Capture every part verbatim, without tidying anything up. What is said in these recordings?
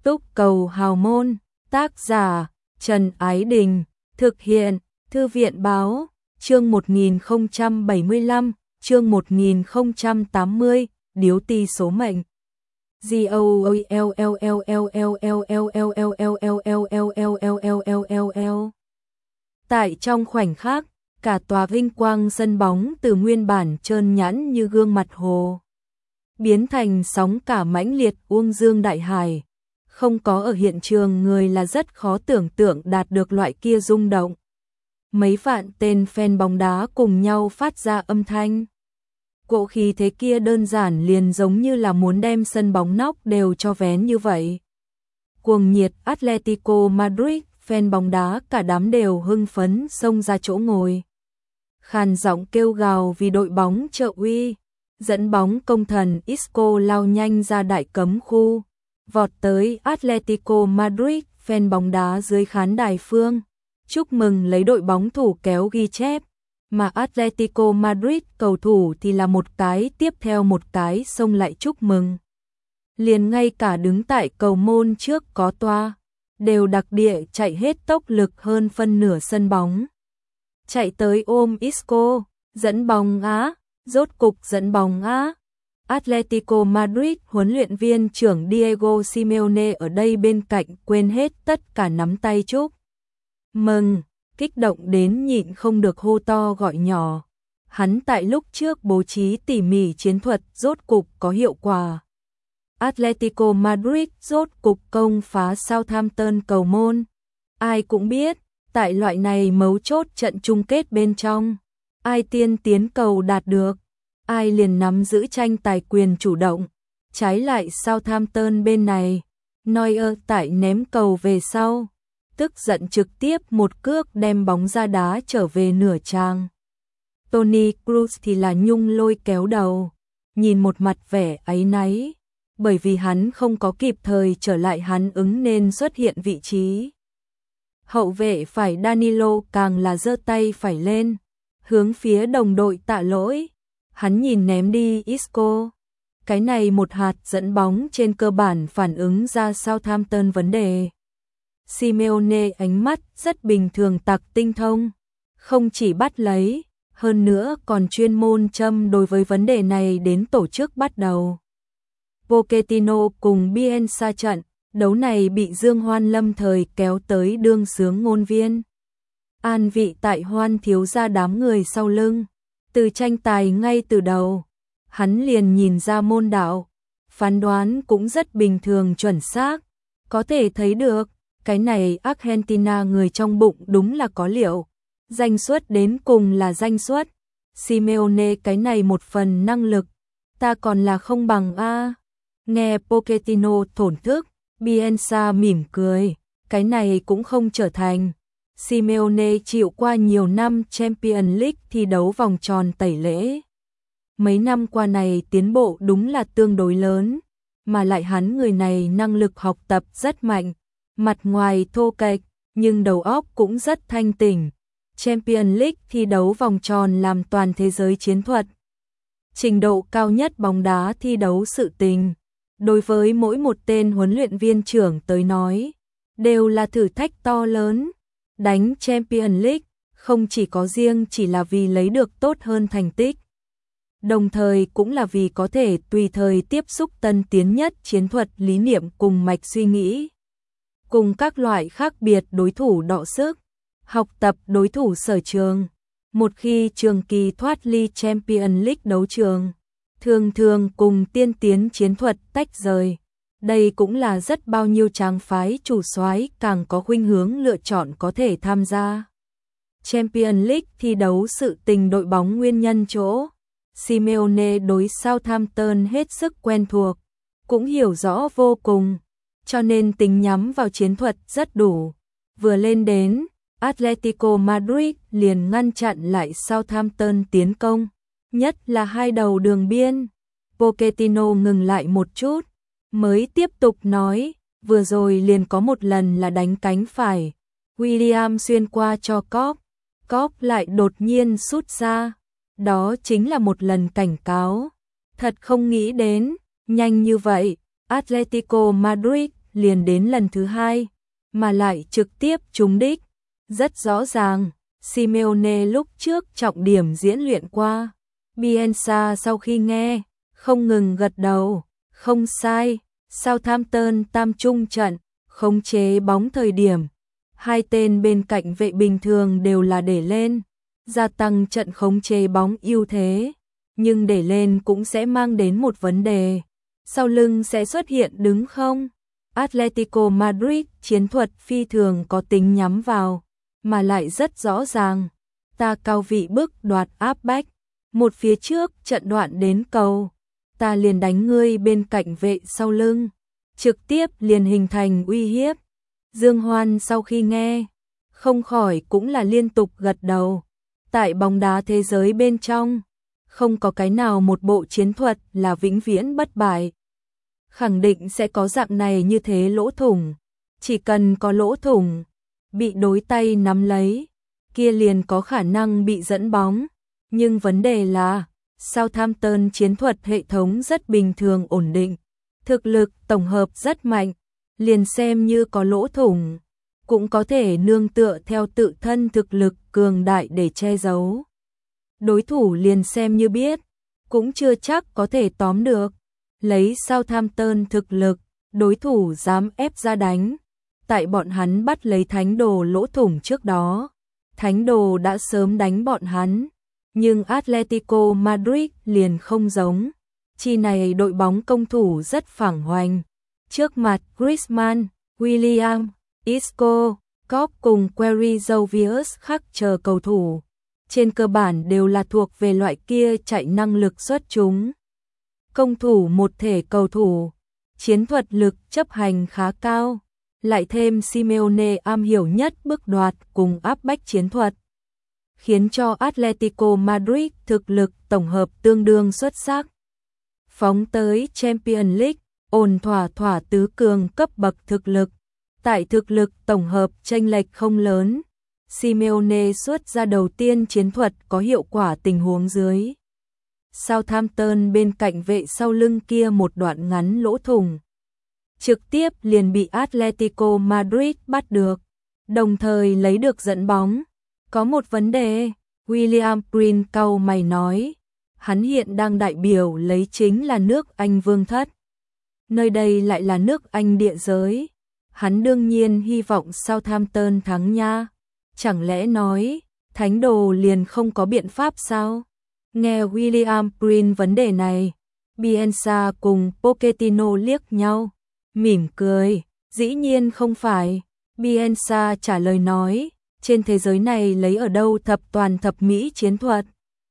Túc cầu hào môn, tác giả Trần Ái Đình, thực hiện Thư viện Báo, chương một nghìn không trăm bảy mươi lăm, chương một nghìn không trăm tám mươi, điếu ti số mệnh. Tại trong khoảnh khắc, cả tòa vinh quang sân bóng từ nguyên bản trơn nhẵn như gương mặt hồ, biến thành sóng cả mãnh liệt uông dương đại hải. Không có ở hiện trường người là rất khó tưởng tượng đạt được loại kia rung động. Mấy vạn tên fan bóng đá cùng nhau phát ra âm thanh. Cỗ khí thế kia đơn giản liền giống như là muốn đem sân bóng nóc đều cho vén như vậy. Cuồng nhiệt Atletico Madrid, fan bóng đá cả đám đều hưng phấn xông ra chỗ ngồi. Khàn giọng kêu gào vì đội bóng trợ uy, dẫn bóng công thần Isco lao nhanh ra đại cấm khu, vọt tới Atletico Madrid, fan bóng đá dưới khán đài phương, chúc mừng lấy đội bóng thủ kéo ghi chép, mà Atletico Madrid cầu thủ thì là một cái tiếp theo một cái xông lại chúc mừng. Liền ngay cả đứng tại cầu môn trước có toa, đều đặc địa chạy hết tốc lực hơn phân nửa sân bóng. Chạy tới ôm Isco, dẫn bóng á, rốt cục dẫn bóng á. Atletico Madrid huấn luyện viên trưởng Diego Simeone ở đây bên cạnh quên hết tất cả nắm tay chúc mừng, kích động đến nhịn không được hô to gọi nhỏ. Hắn tại lúc trước bố trí tỉ mỉ chiến thuật rốt cục có hiệu quả. Atletico Madrid rốt cục công phá Southampton cầu môn. Ai cũng biết, tại loại này mấu chốt trận chung kết bên trong, ai tiên tiến cầu đạt được, ai liền nắm giữ tranh tài quyền chủ động. Trái lại Southampton bên này, Neuer tại ném cầu về sau, tức giận trực tiếp một cước đem bóng ra đá trở về nửa trang. Toni Kroos thì là nhung lôi kéo đầu, nhìn một mặt vẻ áy náy, bởi vì hắn không có kịp thời trở lại hắn ứng nên xuất hiện vị trí. Hậu vệ phải Danilo càng là giơ tay phải lên, hướng phía đồng đội tạ lỗi. Hắn nhìn ném đi Isco. Cái này một hạt dẫn bóng trên cơ bản phản ứng ra Southampton vấn đề. Simeone ánh mắt rất bình thường tặc tinh thông, không chỉ bắt lấy, hơn nữa còn chuyên môn châm đối với vấn đề này đến tổ chức bắt đầu. Pochettino cùng Bielsa trận đấu này bị Dương Hoan lâm thời kéo tới đương sướng ngôn viên. An vị tại Hoan thiếu gia đám người sau lưng. Từ tranh tài ngay từ đầu, hắn liền nhìn ra môn đạo, phán đoán cũng rất bình thường chuẩn xác, có thể thấy được, cái này Argentina người trong bụng đúng là có liệu, danh suất đến cùng là danh suất. Simeone cái này một phần năng lực, ta còn là không bằng a. Nghe Pochettino thổn thức, Bielsa mỉm cười, cái này cũng không trở thành. Simeone chịu qua nhiều năm Champions League thi đấu vòng tròn tẩy lễ. Mấy năm qua này tiến bộ đúng là tương đối lớn, mà lại hắn người này năng lực học tập rất mạnh, mặt ngoài thô kệch, nhưng đầu óc cũng rất thanh tỉnh. Champions League thi đấu vòng tròn làm toàn thế giới chiến thuật. Trình độ cao nhất bóng đá thi đấu sự tình. Đối với mỗi một tên huấn luyện viên trưởng tới nói, đều là thử thách to lớn. Đánh Champions League không chỉ có riêng chỉ là vì lấy được tốt hơn thành tích, đồng thời cũng là vì có thể tùy thời tiếp xúc tân tiến nhất chiến thuật lý niệm cùng mạch suy nghĩ, cùng các loại khác biệt đối thủ đọ sức, học tập đối thủ sở trường. Một khi trường kỳ thoát ly Champions League đấu trường, thường thường cùng tiên tiến chiến thuật tách rời. Đây cũng là rất bao nhiêu tráng phái chủ soái càng có khuynh hướng lựa chọn có thể tham gia Champions League thi đấu sự tình đội bóng nguyên nhân chỗ. Simeone đối Southampton hết sức quen thuộc, cũng hiểu rõ vô cùng, cho nên tính nhắm vào chiến thuật rất đủ. Vừa lên đến, Atletico Madrid liền ngăn chặn lại Southampton tiến công, nhất là hai đầu đường biên. Pochettino ngừng lại một chút, mới tiếp tục nói, vừa rồi liền có một lần là đánh cánh phải, William xuyên qua cho Cop, Cop lại đột nhiên sút ra, đó chính là một lần cảnh cáo. Thật không nghĩ đến, nhanh như vậy, Atletico Madrid liền đến lần thứ hai, mà lại trực tiếp trúng đích. Rất rõ ràng, Simeone lúc trước trọng điểm diễn luyện qua. Bielsa sau khi nghe, không ngừng gật đầu, không sai, Southampton tam trung trận, khống chế bóng thời điểm. Hai tên bên cạnh vệ bình thường đều là để lên, gia tăng trận khống chế bóng ưu thế, nhưng để lên cũng sẽ mang đến một vấn đề. Sau lưng sẽ xuất hiện đứng không? Atletico Madrid chiến thuật phi thường có tính nhắm vào, mà lại rất rõ ràng. Ta cao vị bức đoạt áp bách, một phía trước trận đoạn đến cầu, ta liền đánh ngươi bên cạnh vệ sau lưng, trực tiếp liền hình thành uy hiếp. Dương Hoan sau khi nghe, không khỏi cũng là liên tục gật đầu. Tại bóng đá thế giới bên trong, không có cái nào một bộ chiến thuật là vĩnh viễn bất bại. Khẳng định sẽ có dạng này như thế lỗ thủng, chỉ cần có lỗ thủng, bị đối tay nắm lấy, kia liền có khả năng bị dẫn bóng. Nhưng vấn đề là, Southampton chiến thuật hệ thống rất bình thường ổn định, thực lực tổng hợp rất mạnh, liền xem như có lỗ thủng, cũng có thể nương tựa theo tự thân thực lực cường đại để che giấu. Đối thủ liền xem như biết, cũng chưa chắc có thể tóm được. Lấy Southampton thực lực, đối thủ dám ép ra đánh. Tại bọn hắn bắt lấy thánh đồ lỗ thủng trước đó, thánh đồ đã sớm đánh bọn hắn. Nhưng Atletico Madrid liền không giống. Chi này đội bóng công thủ rất phẳng hoành. Trước mặt Griezmann, Willian, Isco, Kopp cùng Queiroz khác chờ cầu thủ. Trên cơ bản đều là thuộc về loại kia chạy năng lực xuất chúng. Công thủ một thể cầu thủ, chiến thuật lực chấp hành khá cao, lại thêm Simeone am hiểu nhất bước đoạt cùng áp bách chiến thuật, khiến cho Atletico Madrid thực lực tổng hợp tương đương xuất sắc. Phóng tới Champions League, ổn thỏa thỏa tứ cường cấp bậc thực lực, tại thực lực tổng hợp chênh lệch không lớn, Simeone xuất ra đầu tiên chiến thuật có hiệu quả tình huống dưới. Southampton bên cạnh vệ sau lưng kia một đoạn ngắn lỗ thủng, trực tiếp liền bị Atletico Madrid bắt được, đồng thời lấy được dẫn bóng. Có một vấn đề, William Green cau mày nói, hắn hiện đang đại biểu lấy chính là nước Anh vương thất. Nơi đây lại là nước Anh địa giới, hắn đương nhiên hy vọng Southampton thắng nha. Chẳng lẽ nói, thánh đồ liền không có biện pháp sao? Nghe William Green vấn đề này, Bielsa cùng Pochettino liếc nhau, mỉm cười, dĩ nhiên không phải. Bielsa trả lời nói, trên thế giới này lấy ở đâu thập toàn thập mỹ chiến thuật.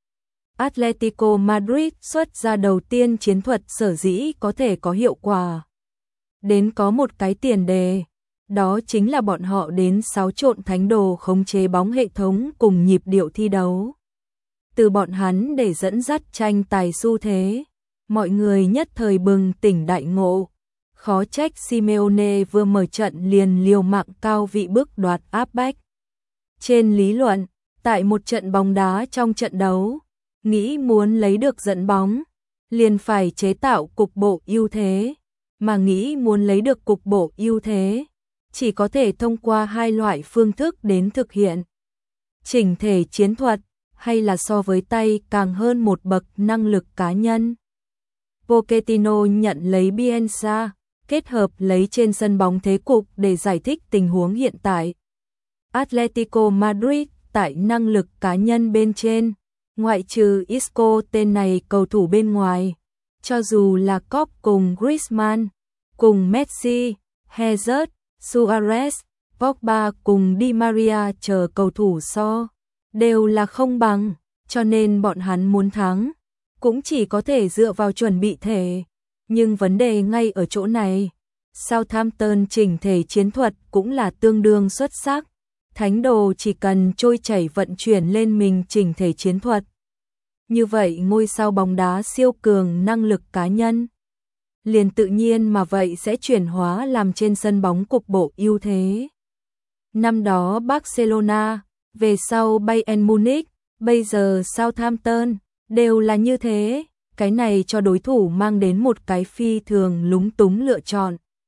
Atletico Madrid xuất ra đầu tiên chiến thuật sở dĩ có thể có hiệu quả. Đến có một cái tiền đề, đó chính là bọn họ đến xáo trộn thánh đồ khống chế bóng hệ thống cùng nhịp điệu thi đấu. Từ bọn hắn để dẫn dắt tranh tài xu thế, mọi người nhất thời bừng tỉnh đại ngộ. Khó trách Simeone vừa mở trận liền liều mạng cao vị bước đoạt áp bách. Trên lý luận, tại một trận bóng đá trong trận đấu, nghĩ muốn lấy được dẫn bóng, liền phải chế tạo cục bộ ưu thế, mà nghĩ muốn lấy được cục bộ ưu thế, chỉ có thể thông qua hai loại phương thức đến thực hiện. Chỉnh thể chiến thuật, hay là so với tay càng hơn một bậc năng lực cá nhân. Pochettino nhận lấy Bielsa, kết hợp lấy trên sân bóng thế cục để giải thích tình huống hiện tại. Atletico Madrid tại năng lực cá nhân bên trên, ngoại trừ Isco tên này cầu thủ bên ngoài, cho dù là Kopp cùng Griezmann, cùng Messi, Hazard, Suarez, Pogba cùng Di Maria chờ cầu thủ so, đều là không bằng, cho nên bọn hắn muốn thắng, cũng chỉ có thể dựa vào chuẩn bị thể. Nhưng vấn đề ngay ở chỗ này, Southampton chỉnh thể chiến thuật cũng là tương đương xuất sắc. Thánh đồ chỉ cần trôi chảy vận chuyển lên mình chỉnh thể chiến thuật. Như vậy ngôi sao bóng đá siêu cường năng lực cá nhân, liền tự nhiên mà vậy sẽ chuyển hóa làm trên sân bóng cục bộ ưu thế. Năm đó Barcelona, về sau Bayern Munich, bây giờ Southampton, đều là như thế. Cái này cho đối thủ mang đến một cái phi thường lúng túng lựa chọn.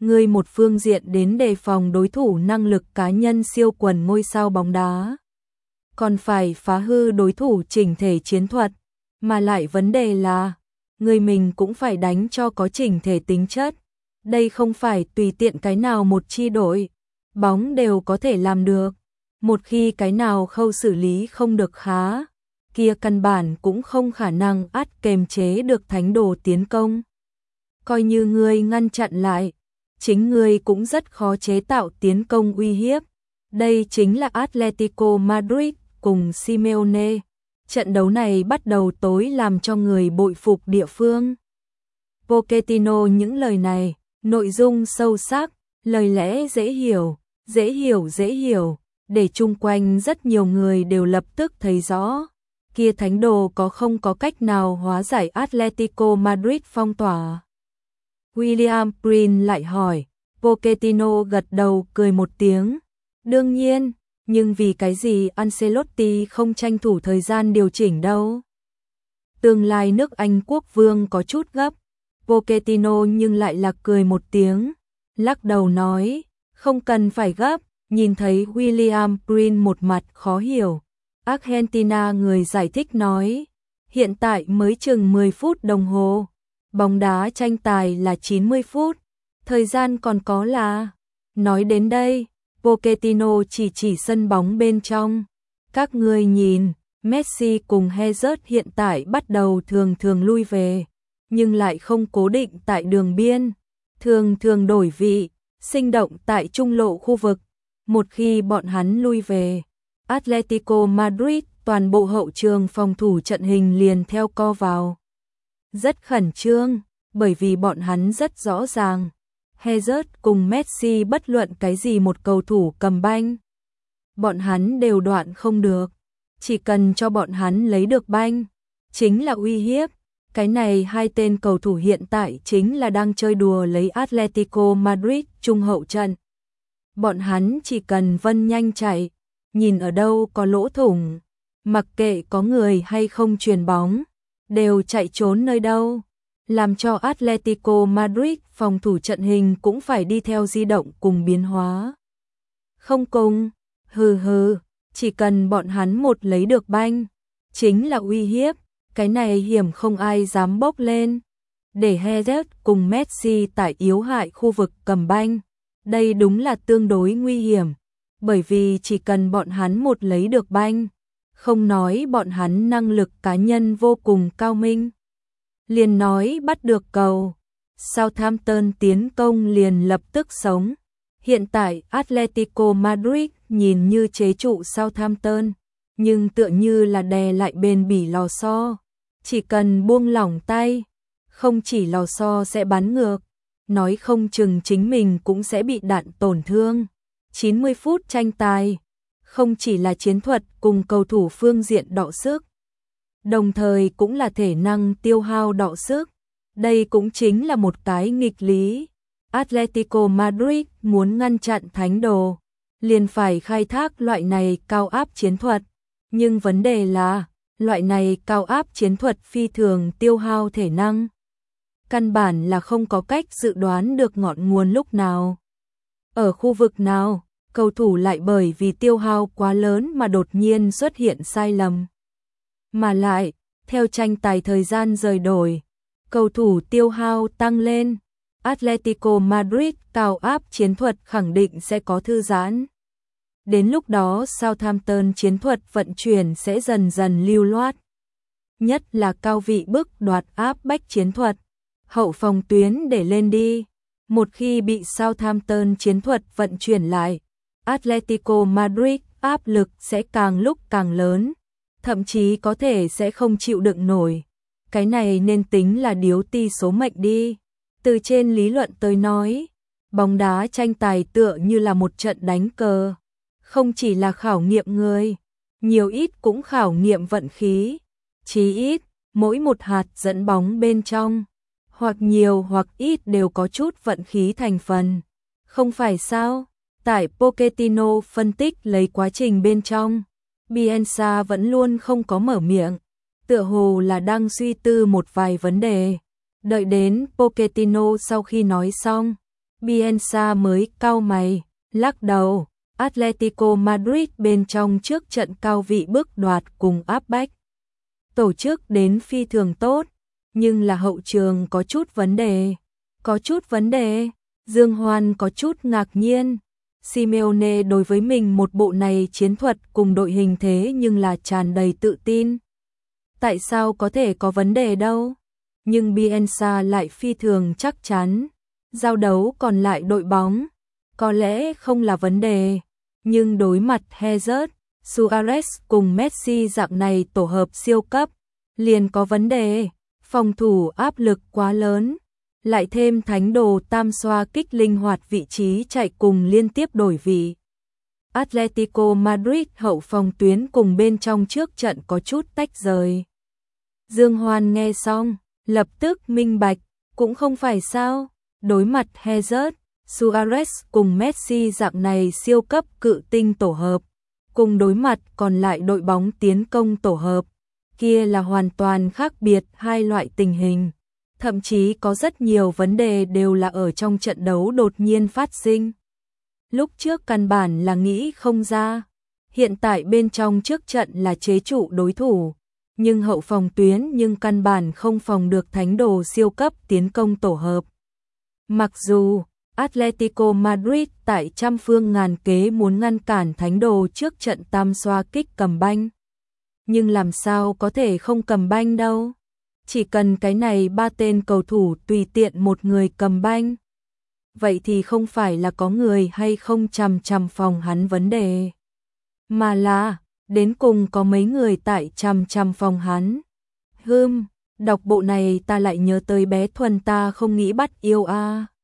ngươi một phương diện đến đề phòng đối thủ năng lực cá nhân siêu quần ngôi sao bóng đá, còn phải phá hư đối thủ chỉnh thể chiến thuật, mà lại vấn đề là, người mình cũng phải đánh cho có chỉnh thể tính chất. Đây không phải tùy tiện cái nào một chi đội bóng đều có thể làm được. Một khi cái nào khâu xử lý không được khá, kia căn bản cũng không khả năng át kềm chế được thánh đồ tiến công. Coi như ngươi ngăn chặn lại, chính ngươi cũng rất khó chế tạo tiến công uy hiếp. Đây chính là Atletico Madrid cùng Simeone. Trận đấu này bắt đầu tối làm cho người bội phục địa phương. Pochettino những lời này, nội dung sâu sắc, lời lẽ dễ hiểu, dễ hiểu dễ hiểu, để chung quanh rất nhiều người đều lập tức thấy rõ. Kia thánh đồ có không có cách nào hóa giải Atletico Madrid phong tỏa. William Prince lại hỏi, Pochettino gật đầu cười một tiếng. Đương nhiên, nhưng vì cái gì Ancelotti không tranh thủ thời gian điều chỉnh đâu? Tương lai nước Anh quốc vương có chút gấp. Pochettino nhưng lại là cười một tiếng, lắc đầu nói, không cần phải gấp. Nhìn thấy William Prince một mặt khó hiểu, Argentina người giải thích nói, hiện tại mới chừng mười phút đồng hồ, bóng đá tranh tài là chín mươi phút, thời gian còn có là. Nói đến đây, Pochettino chỉ chỉ sân bóng bên trong. Các ngươi nhìn, Messi cùng Hazard hiện tại bắt đầu thường thường lui về, nhưng lại không cố định tại đường biên, thường thường đổi vị, sinh động tại trung lộ khu vực. Một khi bọn hắn lui về, Atletico Madrid toàn bộ hậu trường phòng thủ trận hình liền theo co vào. Rất khẩn trương, bởi vì bọn hắn rất rõ ràng, Hazard cùng Messi bất luận cái gì một cầu thủ cầm banh, bọn hắn đều đoạn không được, chỉ cần cho bọn hắn lấy được banh, chính là uy hiếp. Cái này hai tên cầu thủ hiện tại chính là đang chơi đùa lấy Atletico Madrid trung hậu trận. Bọn hắn chỉ cần vân nhanh chạy, nhìn ở đâu có lỗ thủng, mặc kệ có người hay không chuyền bóng, đều chạy trốn nơi đâu, làm cho Atletico Madrid phòng thủ trận hình cũng phải đi theo di động cùng biến hóa. Không cùng, hừ hừ, chỉ cần bọn hắn một lấy được banh, chính là uy hiếp, cái này hiểm không ai dám bốc lên. Để Hazard cùng Messi tại yếu hại khu vực cầm banh, đây đúng là tương đối nguy hiểm, bởi vì chỉ cần bọn hắn một lấy được banh, không nói bọn hắn năng lực cá nhân vô cùng cao minh, liền nói bắt được cầu, Southampton tiến công liền lập tức sống. Hiện tại Atletico Madrid nhìn như chế trụ Southampton, nhưng tựa như là đè lại bền bỉ lò xo, chỉ cần buông lỏng tay, không chỉ lò xo sẽ bắn ngược, nói không chừng chính mình cũng sẽ bị đạn tổn thương. chín mươi phút tranh tài, không chỉ là chiến thuật cùng cầu thủ phương diện đọ sức, đồng thời cũng là thể năng tiêu hao đọ sức. Đây cũng chính là một cái nghịch lý. Atletico Madrid muốn ngăn chặn thánh đồ, liền phải khai thác loại này cao áp chiến thuật. Nhưng vấn đề là, loại này cao áp chiến thuật phi thường tiêu hao thể năng. Căn bản là không có cách dự đoán được ngọn nguồn lúc nào. Ở khu vực nào, cầu thủ lại bởi vì tiêu hao quá lớn mà đột nhiên xuất hiện sai lầm. Mà lại, theo tranh tài thời gian rời đổi, cầu thủ tiêu hao tăng lên, Atletico Madrid cao áp chiến thuật khẳng định sẽ có thư giãn. Đến lúc đó Southampton chiến thuật vận chuyển sẽ dần dần lưu loát. Nhất là cao vị bức đoạt áp bách chiến thuật, hậu phòng tuyến để lên đi. Một khi bị Southampton chiến thuật vận chuyển lại, Atletico Madrid áp lực sẽ càng lúc càng lớn, thậm chí có thể sẽ không chịu đựng nổi. Cái này nên tính là điếu ti số mệnh đi. Từ trên lý luận tới nói, bóng đá tranh tài tựa như là một trận đánh cờ, không chỉ là khảo nghiệm người, nhiều ít cũng khảo nghiệm vận khí. Chí ít, mỗi một hạt dẫn bóng bên trong, hoặc nhiều hoặc ít đều có chút vận khí thành phần. Không phải sao? Tại Pochettino phân tích lấy quá trình bên trong, Bielsa vẫn luôn không có mở miệng, tựa hồ là đang suy tư một vài vấn đề. Đợi đến Pochettino sau khi nói xong, Bielsa mới cau mày, lắc đầu. Atletico Madrid bên trong trước trận cao vị bước đoạt cùng áp bách. Tổ chức đến phi thường tốt, nhưng là hậu trường có chút vấn đề. Có chút vấn đề, Dương Hoan có chút ngạc nhiên. Simeone đối với mình một bộ này chiến thuật cùng đội hình thế nhưng là tràn đầy tự tin. Tại sao có thể có vấn đề đâu? Nhưng Bielsa lại phi thường chắc chắn. Giao đấu còn lại đội bóng, có lẽ không là vấn đề. Nhưng đối mặt Hazard, Suarez cùng Messi dạng này tổ hợp siêu cấp, liền có vấn đề. Phòng thủ áp lực quá lớn, lại thêm thánh đồ tam xoa kích linh hoạt vị trí chạy cùng liên tiếp đổi vị. Atletico Madrid hậu phòng tuyến cùng bên trong trước trận có chút tách rời. Dương Hoan nghe xong, lập tức minh bạch, cũng không phải sao, đối mặt Hazard, Suarez cùng Messi dạng này siêu cấp cự tinh tổ hợp, cùng đối mặt còn lại đội bóng tiến công tổ hợp, kia là hoàn toàn khác biệt hai loại tình hình. Thậm chí có rất nhiều vấn đề đều là ở trong trận đấu đột nhiên phát sinh. Lúc trước căn bản là nghĩ không ra, hiện tại bên trong trước trận là chế trụ đối thủ, nhưng hậu phòng tuyến nhưng căn bản không phòng được thánh đồ siêu cấp tiến công tổ hợp. Mặc dù Atletico Madrid tại trăm phương ngàn kế muốn ngăn cản thánh đồ trước trận tam xoa kích cầm banh, nhưng làm sao có thể không cầm banh đâu. Chỉ cần cái này ba tên cầu thủ tùy tiện một người cầm banh, vậy thì không phải là có người hay không chằm chằm phòng hắn vấn đề, mà là đến cùng có mấy người tại chằm chằm phòng hắn. Hừm, đọc bộ này ta lại nhớ tới bé Thuần ta không nghĩ bắt yêu a. À.